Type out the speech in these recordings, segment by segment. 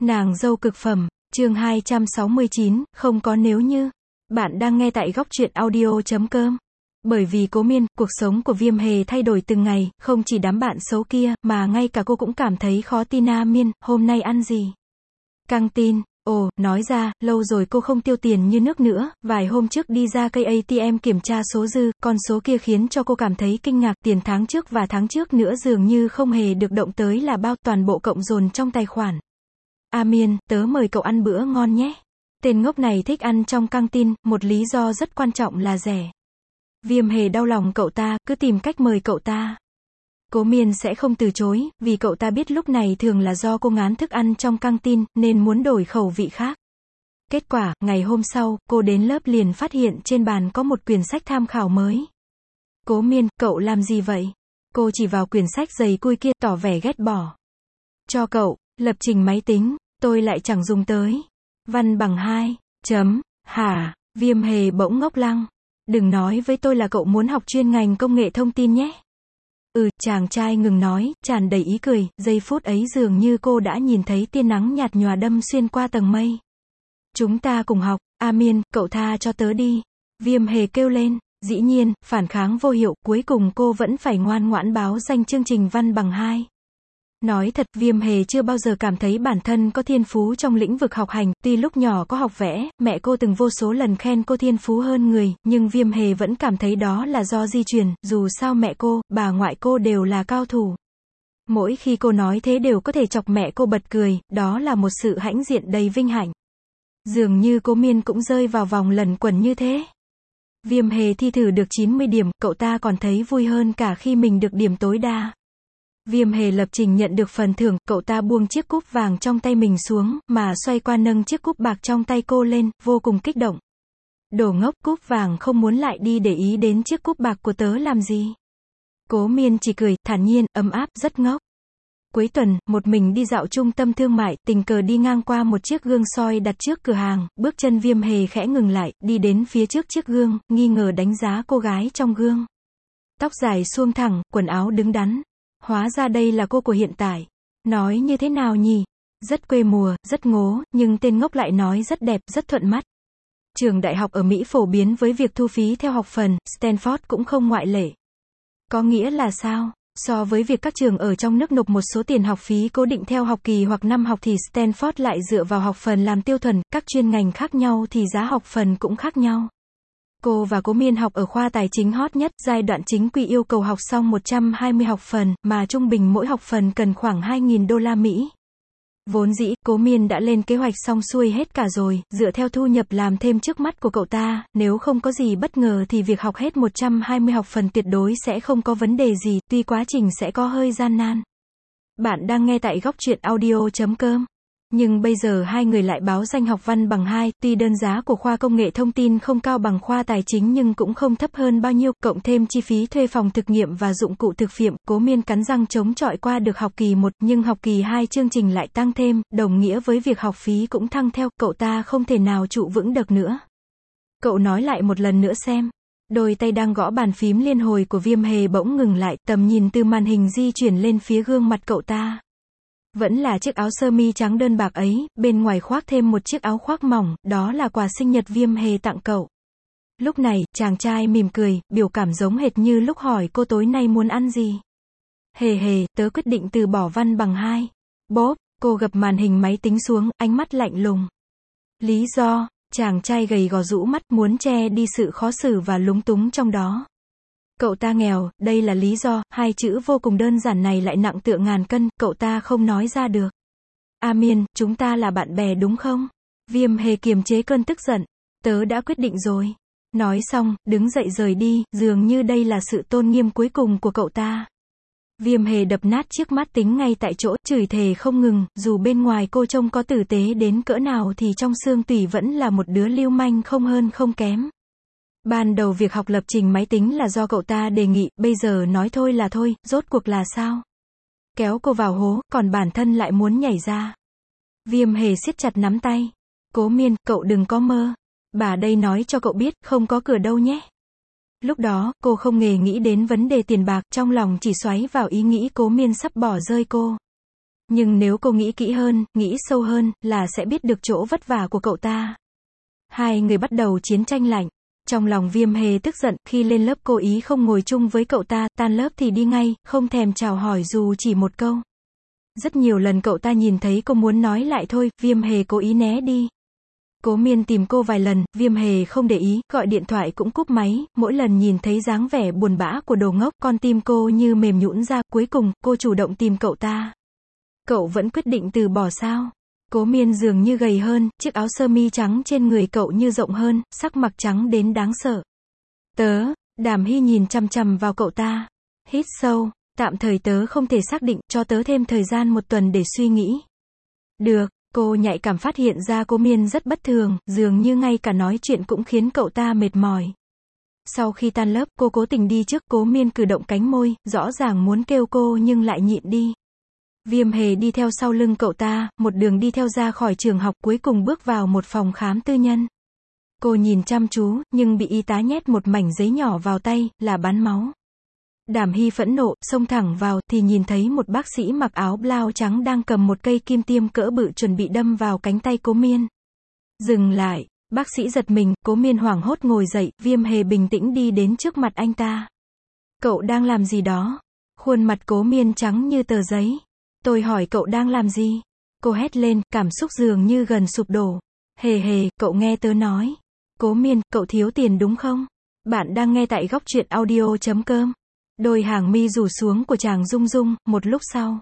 Nàng dâu cực phẩm, chương 269, không có nếu như. Bạn đang nghe tại góc truyện audio.com. Bởi vì Cố Miên, cuộc sống của Viêm Hề thay đổi từng ngày, không chỉ đám bạn xấu kia, mà ngay cả cô cũng cảm thấy khó tin. Miên, hôm nay ăn gì? Căng tin. Ồ, nói ra, lâu rồi cô không tiêu tiền như nước nữa, vài hôm trước đi ra cây ATM kiểm tra số dư, con số kia khiến cho cô cảm thấy kinh ngạc, tiền tháng trước và tháng trước nữa dường như không hề được động tới là bao, toàn bộ cộng dồn trong tài khoản. Miên, tớ mời cậu ăn bữa ngon nhé. Tên ngốc này thích ăn trong căng tin, một lý do rất quan trọng là rẻ. Viêm Hề đau lòng cậu ta, cứ tìm cách mời cậu ta. Cố Miên sẽ không từ chối, vì cậu ta biết lúc này thường là do cô ngán thức ăn trong căng tin, nên muốn đổi khẩu vị khác. Kết quả, ngày hôm sau, cô đến lớp liền phát hiện trên bàn có một quyển sách tham khảo mới. Cố Miên, cậu làm gì vậy? Cô chỉ vào quyển sách dày cui kia, tỏ vẻ ghét bỏ. Cho cậu, lập trình máy tính, tôi lại chẳng dùng tới. Văn bằng 2. Hả? Viêm Hề bỗng ngốc lăng. Đừng nói với tôi là cậu muốn học chuyên ngành công nghệ thông tin nhé. Chàng trai ngừng nói, tràn đầy ý cười, giây phút ấy dường như cô đã nhìn thấy tia nắng nhạt nhòa đâm xuyên qua tầng mây. Chúng ta cùng học. Miên, cậu tha cho tớ đi. Viêm Hề kêu lên. Dĩ nhiên, phản kháng vô hiệu, cuối cùng cô vẫn phải ngoan ngoãn báo danh chương trình văn bằng 2. Nói thật, Viêm Hề chưa bao giờ cảm thấy bản thân có thiên phú trong lĩnh vực học hành, tuy lúc nhỏ có học vẽ, mẹ cô từng vô số lần khen cô thiên phú hơn người, nhưng Viêm Hề vẫn cảm thấy đó là do di truyền, dù sao mẹ cô, bà ngoại cô đều là cao thủ. Mỗi khi cô nói thế đều có thể chọc mẹ cô bật cười, đó là một sự hãnh diện đầy vinh hạnh. Dường như Cố Miên cũng rơi vào vòng luẩn quẩn như thế. Viêm Hề thi thử được 90 điểm, cậu ta còn thấy vui hơn cả khi mình được điểm tối đa. Viêm Hề lập trình nhận được phần thưởng, cậu ta buông chiếc cúp vàng trong tay mình xuống, mà xoay qua nâng chiếc cúp bạc trong tay cô lên, vô cùng kích động. Đồ ngốc, cúp vàng không muốn lại đi để ý đến chiếc cúp bạc của tớ làm gì? Cố Miên chỉ cười, thản nhiên, ấm áp, rất ngốc. Cuối tuần, một mình đi dạo trung tâm thương mại, tình cờ đi ngang qua một chiếc gương soi đặt trước cửa hàng, bước chân Viêm Hề khẽ ngừng lại, đi đến phía trước chiếc gương, nghi ngờ đánh giá cô gái trong gương. Tóc dài suông thẳng, quần áo đứng đắn. Hóa ra đây là cô của hiện tại. Nói như thế nào nhỉ? Rất quê mùa, rất ngố, nhưng tên ngốc lại nói rất đẹp, rất thuận mắt. Trường đại học ở Mỹ phổ biến với việc thu phí theo học phần, Stanford cũng không ngoại lệ. Có nghĩa là sao? So với việc các trường ở trong nước nộp một số tiền học phí cố định theo học kỳ hoặc năm học thì Stanford lại dựa vào học phần làm tiêu chuẩn, các chuyên ngành khác nhau thì giá học phần cũng khác nhau. Cô và Cố Miên học ở khoa tài chính hot nhất, giai đoạn chính quy yêu cầu học xong 120 học phần, mà trung bình mỗi học phần cần khoảng 2.000 đô la Mỹ. Vốn dĩ, Cố Miên đã lên kế hoạch xong xuôi hết cả rồi, dựa theo thu nhập làm thêm trước mắt của cậu ta, nếu không có gì bất ngờ thì việc học hết 120 học phần tuyệt đối sẽ không có vấn đề gì, tuy quá trình sẽ có hơi gian nan. Bạn đang nghe tại góc truyện audio.com. Nhưng bây giờ hai người lại báo danh học văn bằng 2, tuy đơn giá của khoa công nghệ thông tin không cao bằng khoa tài chính nhưng cũng không thấp hơn bao nhiêu, cộng thêm chi phí thuê phòng thực nghiệm và dụng cụ thực nghiệm, Cố Miên cắn răng chống chọi qua được học kỳ 1, nhưng học kỳ 2 chương trình lại tăng thêm, đồng nghĩa với việc học phí cũng tăng theo, cậu ta không thể nào trụ vững được nữa. Cậu nói lại một lần nữa xem. Đôi tay đang gõ bàn phím liên hồi của Viêm Hề bỗng ngừng lại, tầm nhìn từ màn hình di chuyển lên phía gương mặt cậu ta. Vẫn là chiếc áo sơ mi trắng đơn bạc ấy, bên ngoài khoác thêm một chiếc áo khoác mỏng, đó là quà sinh nhật Viêm Hề tặng cậu. Lúc này, chàng trai mỉm cười, biểu cảm giống hệt như lúc hỏi cô tối nay muốn ăn gì. Hề, tớ quyết định từ bỏ văn bằng 2. Bốp, cô gập màn hình máy tính xuống, ánh mắt lạnh lùng. Lý do, chàng trai gầy gò rũ mắt muốn che đi sự khó xử và lúng túng trong đó. Cậu ta nghèo, đây là lý do, hai chữ vô cùng đơn giản này lại nặng tựa ngàn cân, cậu ta không nói ra được. Miên, chúng ta là bạn bè đúng không? Viêm Hề kiềm chế cơn tức giận. Tớ đã quyết định rồi. Nói xong, đứng dậy rời đi, dường như đây là sự tôn nghiêm cuối cùng của cậu ta. Viêm Hề đập nát chiếc mắt tính ngay tại chỗ, chửi thề không ngừng, dù bên ngoài cô trông có tử tế đến cỡ nào thì trong xương tủy vẫn là một đứa lưu manh không hơn không kém. Ban đầu việc học lập trình máy tính là do cậu ta đề nghị, bây giờ nói thôi là thôi, rốt cuộc là sao? Kéo cô vào hố, còn bản thân lại muốn nhảy ra. Viêm Hề siết chặt nắm tay. Cố Miên, cậu đừng có mơ. Bà đây nói cho cậu biết, không có cửa đâu nhé. Lúc đó, cô không hề nghĩ đến vấn đề tiền bạc, trong lòng chỉ xoáy vào ý nghĩ Cố Miên sắp bỏ rơi cô. Nhưng nếu cô nghĩ kỹ hơn, nghĩ sâu hơn, là sẽ biết được chỗ vất vả của cậu ta. Hai người bắt đầu chiến tranh lạnh. Trong lòng Viêm Hề tức giận, khi lên lớp cố ý không ngồi chung với cậu ta, tan lớp thì đi ngay, không thèm chào hỏi dù chỉ một câu. Rất nhiều lần cậu ta nhìn thấy cô muốn nói lại thôi, Viêm Hề cố ý né đi. Cố Miên tìm cô vài lần, Viêm Hề không để ý, gọi điện thoại cũng cúp máy, mỗi lần nhìn thấy dáng vẻ buồn bã của đồ ngốc, con tim cô như mềm nhũn ra, cuối cùng, cô chủ động tìm cậu ta. Cậu vẫn quyết định từ bỏ sao? Cố Miên dường như gầy hơn, chiếc áo sơ mi trắng trên người cậu như rộng hơn, sắc mặt trắng đến đáng sợ. Đàm Hy nhìn chằm chằm vào cậu ta. Hít sâu, tạm thời tớ không thể xác định, cho tớ thêm thời gian 1 tuần để suy nghĩ. Được, cô nhạy cảm phát hiện ra Cố Miên rất bất thường, dường như ngay cả nói chuyện cũng khiến cậu ta mệt mỏi. Sau khi tan lớp, cô cố tình đi trước, Cố Miên cử động cánh môi, rõ ràng muốn kêu cô nhưng lại nhịn đi. Viêm Hề đi theo sau lưng cậu ta, một đường đi theo ra khỏi trường học, cuối cùng bước vào một phòng khám tư nhân. Cô nhìn chăm chú, nhưng bị y tá nhét một mảnh giấy nhỏ vào tay, là bán máu. Đàm Hy phẫn nộ, xông thẳng vào, thì nhìn thấy một bác sĩ mặc áo blau trắng đang cầm một cây kim tiêm cỡ bự chuẩn bị đâm vào cánh tay Cố Miên. Dừng lại, bác sĩ giật mình, Cố Miên hoảng hốt ngồi dậy, Viêm Hề bình tĩnh đi đến trước mặt anh ta. Cậu đang làm gì đó? Khuôn mặt Cố Miên trắng như tờ giấy. Tôi hỏi cậu đang làm gì? Cô hét lên, cảm xúc dường như gần sụp đổ. Hề, cậu nghe tớ nói. Cố Miên, cậu thiếu tiền đúng không? Bạn đang nghe tại gocchuyenaudio.com. Đôi hàng mi rủ xuống của chàng rung rung, một lúc sau.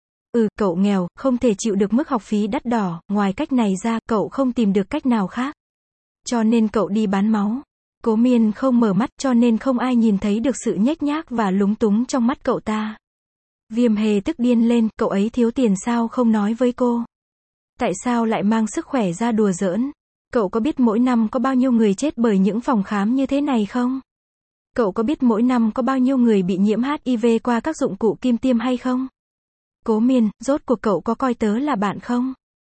Cậu nghèo, không thể chịu được mức học phí đắt đỏ, ngoài cách này ra, cậu không tìm được cách nào khác. Cho nên cậu đi bán máu. Cố Miên không mở mắt, cho nên không ai nhìn thấy được sự nhếch nhác và lúng túng trong mắt cậu ta. Viêm Hề tức điên lên, cậu ấy thiếu tiền sao không nói với cô? Tại sao lại mang sức khỏe ra đùa giỡn? Cậu có biết mỗi năm có bao nhiêu người chết bởi những phòng khám như thế này không? Cậu có biết mỗi năm có bao nhiêu người bị nhiễm HIV qua các dụng cụ kim tiêm hay không? Cố Miên, rốt cuộc cậu có coi tớ là bạn không?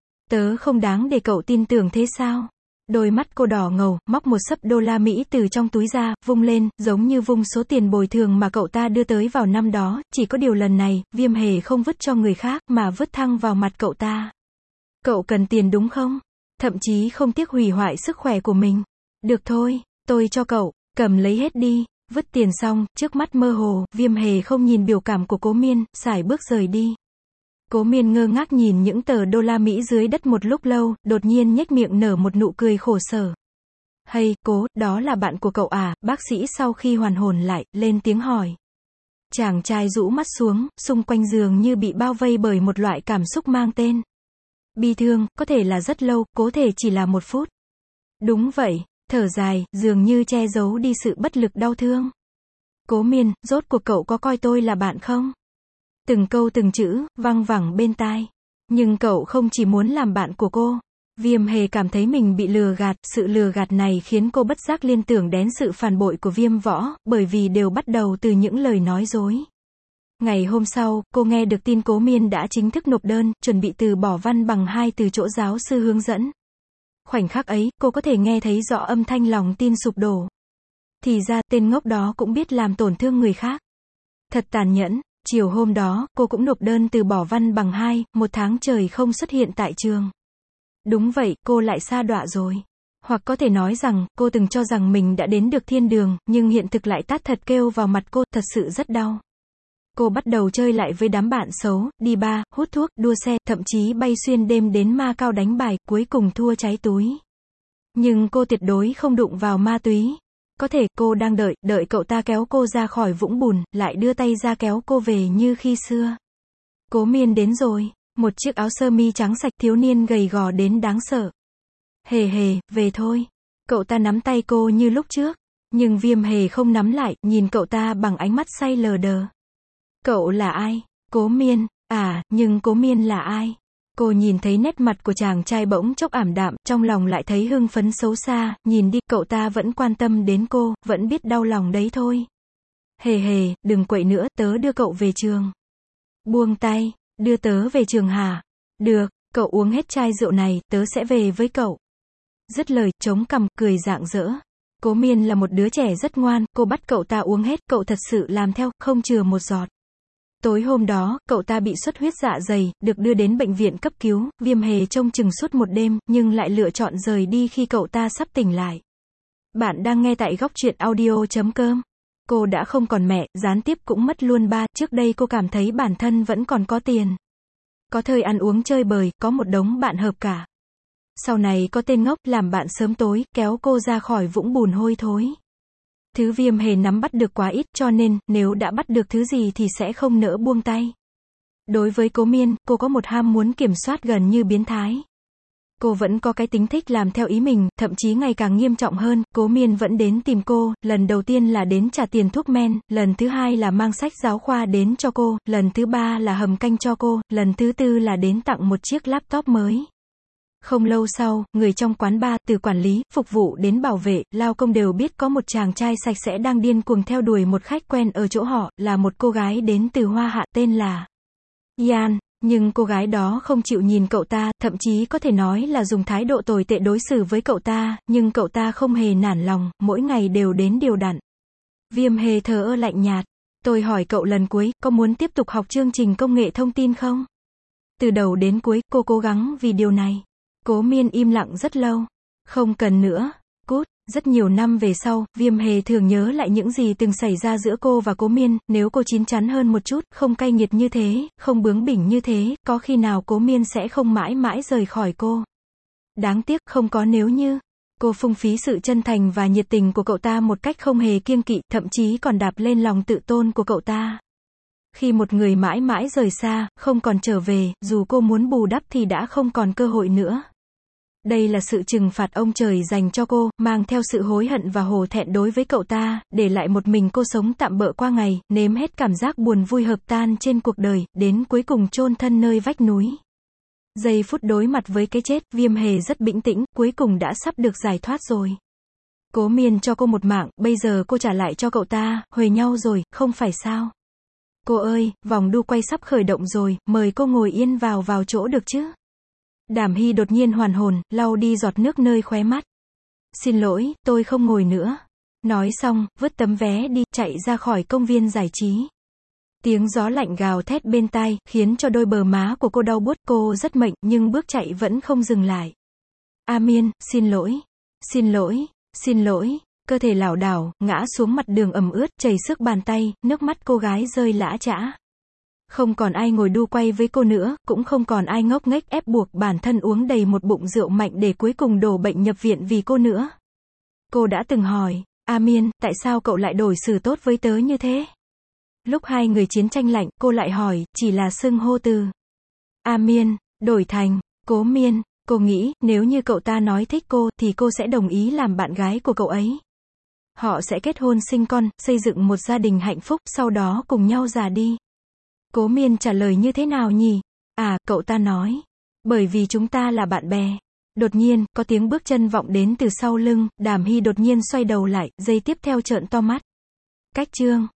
Tớ không đáng để cậu tin tưởng thế sao? Đôi mắt cô đỏ ngầu, móc một xấp đô la Mỹ từ trong túi ra, vung lên, giống như vung số tiền bồi thường mà cậu ta đưa tới vào năm đó, chỉ có điều lần này, Viêm Hề không vứt cho người khác, mà vứt thẳng vào mặt cậu ta. Cậu cần tiền đúng không? Thậm chí không tiếc hủy hoại sức khỏe của mình. Được thôi, tôi cho cậu, cầm lấy hết đi. Vứt tiền xong, trước mắt mơ hồ, Viêm Hề không nhìn biểu cảm của Cố Miên, sải bước rời đi. Cố Miên ngơ ngác nhìn những tờ đô la Mỹ dưới đất một lúc lâu, đột nhiên nhếch miệng nở một nụ cười khổ sở. Hay, Cố, đó là bạn của cậu à? Bác sĩ sau khi hoàn hồn lại, lên tiếng hỏi. Chàng trai rũ mắt xuống, xung quanh giường như bị bao vây bởi một loại cảm xúc mang tên bi thương, có thể là rất lâu, có thể chỉ là 1 phút. Đúng vậy, thở dài, dường như che giấu đi sự bất lực đau thương. Cố Miên, rốt cuộc cậu có coi tôi là bạn không? Từng câu từng chữ, văng vẳng bên tai. Nhưng cậu không chỉ muốn làm bạn của cô. Viêm Hề cảm thấy mình bị lừa gạt, sự lừa gạt này khiến cô bất giác liên tưởng đến sự phản bội của Viêm Võ, bởi vì đều bắt đầu từ những lời nói dối. Ngày hôm sau, cô nghe được tin Cố Miên đã chính thức nộp đơn, chuẩn bị từ bỏ văn bằng 2 từ chỗ giáo sư hướng dẫn. Khoảnh khắc ấy, cô có thể nghe thấy rõ âm thanh lòng tin sụp đổ. Thì ra, tên ngốc đó cũng biết làm tổn thương người khác. Thật tàn nhẫn. Chiều hôm đó, cô cũng nộp đơn từ bỏ văn bằng 2, 1 tháng trời không xuất hiện tại trường. Đúng vậy, cô lại sa đọa rồi. Hoặc có thể nói rằng, cô từng cho rằng mình đã đến được thiên đường, nhưng hiện thực lại tát thật kêu vào mặt cô, thật sự rất đau. Cô bắt đầu chơi lại với đám bạn xấu, đi bar, hút thuốc, đua xe, thậm chí bay xuyên đêm đến Macau đánh bài, cuối cùng thua cháy túi. Nhưng cô tuyệt đối không đụng vào ma túy. Có thể cô đang đợi cậu ta kéo cô ra khỏi vũng bùn, lại đưa tay ra kéo cô về như khi xưa. Cố Miên đến rồi, một chiếc áo sơ mi trắng sạch, thiếu niên gầy gò đến đáng sợ. Hề, về thôi. Cậu ta nắm tay cô như lúc trước, nhưng Viêm Hề không nắm lại, nhìn cậu ta bằng ánh mắt say lờ đờ. Cậu là ai? Cố Miên, nhưng Cố Miên là ai? Cô nhìn thấy nét mặt của chàng trai bỗng chốc ảm đạm, trong lòng lại thấy hưng phấn xấu xa, nhìn đi, cậu ta vẫn quan tâm đến cô, vẫn biết đau lòng đấy thôi. Hề, đừng quậy nữa, tớ đưa cậu về trường. Buông tay, đưa tớ về trường hả? Được, cậu uống hết chai rượu này, tớ sẽ về với cậu. Dứt lời, chống cằm, cười rạng rỡ. Cố Miên là một đứa trẻ rất ngoan, cô bắt cậu ta uống hết, cậu thật sự làm theo, không chừa một giọt. Tối hôm đó, cậu ta bị xuất huyết dạ dày, được đưa đến bệnh viện cấp cứu, Viêm Hề trông chừng suốt một đêm, nhưng lại lựa chọn rời đi khi cậu ta sắp tỉnh lại. Bạn đang nghe tại góc truyện audio.com. Cô đã không còn mẹ, gián tiếp cũng mất luôn ba, trước đây cô cảm thấy bản thân vẫn còn có tiền. Có thời ăn uống chơi bời, có một đống bạn hợp cả. Sau này có tên ngốc, làm bạn sớm tối, kéo cô ra khỏi vũng bùn hôi thối. Thứ Viêm Hề nắm bắt được quá ít, cho nên, nếu đã bắt được thứ gì thì sẽ không nỡ buông tay. Đối với Cố Miên, cô có một ham muốn kiểm soát gần như biến thái. Cô vẫn có cái tính thích làm theo ý mình, thậm chí ngày càng nghiêm trọng hơn, Cố Miên vẫn đến tìm cô, lần đầu tiên là đến trả tiền thuốc men, lần thứ hai là mang sách giáo khoa đến cho cô, lần thứ ba là hầm canh cho cô, lần thứ tư là đến tặng một chiếc laptop mới. Không lâu sau, người trong quán bar, từ quản lý, phục vụ đến bảo vệ, lao công đều biết có một chàng trai sạch sẽ đang điên cuồng theo đuổi một khách quen ở chỗ họ, là một cô gái đến từ Hoa Hạ tên là Yan. Nhưng cô gái đó không chịu nhìn cậu ta, thậm chí có thể nói là dùng thái độ tồi tệ đối xử với cậu ta, nhưng cậu ta không hề nản lòng, mỗi ngày đều đến đều đặn. Viêm Hề thờ ơ lạnh nhạt. Tôi hỏi cậu lần cuối, có muốn tiếp tục học chương trình công nghệ thông tin không? Từ đầu đến cuối, cô cố gắng vì điều này. Cố Miên im lặng rất lâu. Không cần nữa. Cút. Rất nhiều năm về sau, Viêm Hề thường nhớ lại những gì từng xảy ra giữa cô và Cố Miên, nếu cô chín chắn hơn một chút, không cay nghiệt như thế, không bướng bỉnh như thế, có khi nào Cố Miên sẽ không mãi mãi rời khỏi cô. Đáng tiếc, không có nếu như. Cô phung phí sự chân thành và nhiệt tình của cậu ta một cách không hề kiêng kỵ, thậm chí còn đạp lên lòng tự tôn của cậu ta. Khi một người mãi mãi rời xa, không còn trở về, dù cô muốn bù đắp thì đã không còn cơ hội nữa. Đây là sự trừng phạt ông trời dành cho cô, mang theo sự hối hận và hổ thẹn đối với cậu ta, để lại một mình cô sống tạm bợ qua ngày, nếm hết cảm giác buồn vui hợp tan trên cuộc đời, đến cuối cùng chôn thân nơi vách núi. Giây phút đối mặt với cái chết, Viêm Hề rất bình tĩnh, cuối cùng đã sắp được giải thoát rồi. Cố Miên cho cô một mạng, bây giờ cô trả lại cho cậu ta, huề nhau rồi, không phải sao? Cô ơi, vòng đu quay sắp khởi động rồi, mời cô ngồi yên vào chỗ được chứ? Đàm Hy đột nhiên hoàn hồn, lau đi giọt nước nơi khóe mắt. Xin lỗi, tôi không ngồi nữa. Nói xong, vứt tấm vé đi, chạy ra khỏi công viên giải trí. Tiếng gió lạnh gào thét bên tai, khiến cho đôi bờ má của cô đau buốt, cô rất mệnh, nhưng bước chạy vẫn không dừng lại. A Miên, xin lỗi. Xin lỗi, xin lỗi. Cơ thể lảo đảo, ngã xuống mặt đường ẩm ướt, chảy xước bàn tay, nước mắt cô gái rơi lã chã. Không còn ai ngồi đu quay với cô nữa, cũng không còn ai ngốc nghếch ép buộc bản thân uống đầy một bụng rượu mạnh để cuối cùng đổ bệnh nhập viện vì cô nữa. Cô đã từng hỏi, A Miên, tại sao cậu lại đối xử tốt với tớ như thế? Lúc hai người chiến tranh lạnh, cô lại hỏi, chỉ là xưng hô từ A Miên, đổi thành Cố Miên. Cô nghĩ, nếu như cậu ta nói thích cô, thì cô sẽ đồng ý làm bạn gái của cậu ấy. Họ sẽ kết hôn sinh con, xây dựng một gia đình hạnh phúc, sau đó cùng nhau già đi. Cố Miên trả lời như thế nào nhỉ? À, cậu ta nói. Bởi vì chúng ta là bạn bè. Đột nhiên, có tiếng bước chân vọng đến từ sau lưng, Đàm Hy đột nhiên xoay đầu lại, giây tiếp theo trợn to mắt. Cách chương